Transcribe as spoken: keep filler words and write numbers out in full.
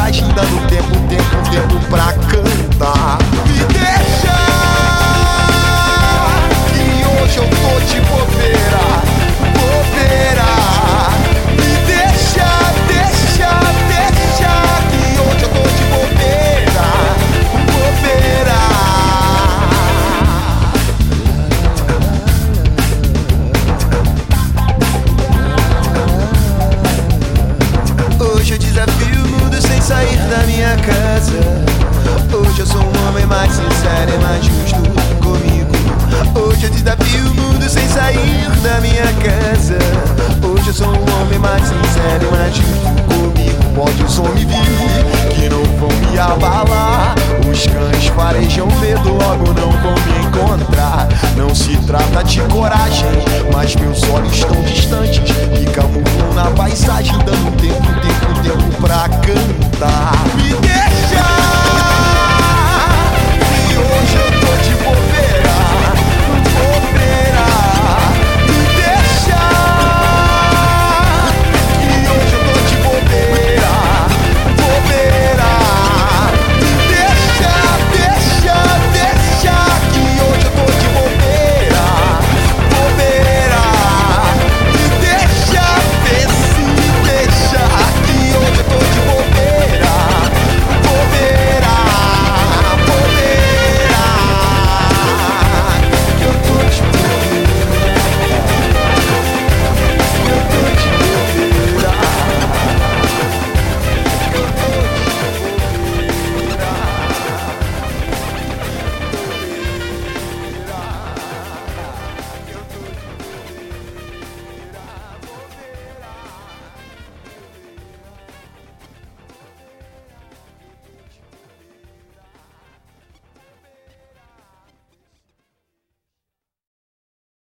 agenda no tempo, tempo, tempo pra cantar. Me deixa, que hoje eu tô de bobeira, bobeira. Me deixa, deixa, deixa, que hoje eu tô de bobeira, bobeira. Hoje eu desafio o mundo sem sair da minha casa. Hoje eu sou um homem mais sincero e mais justo comigo. Hoje eu desafio o mundo sem sair da minha casa. Hoje eu sou um homem mais sincero e mais justo comigo. Pode o som me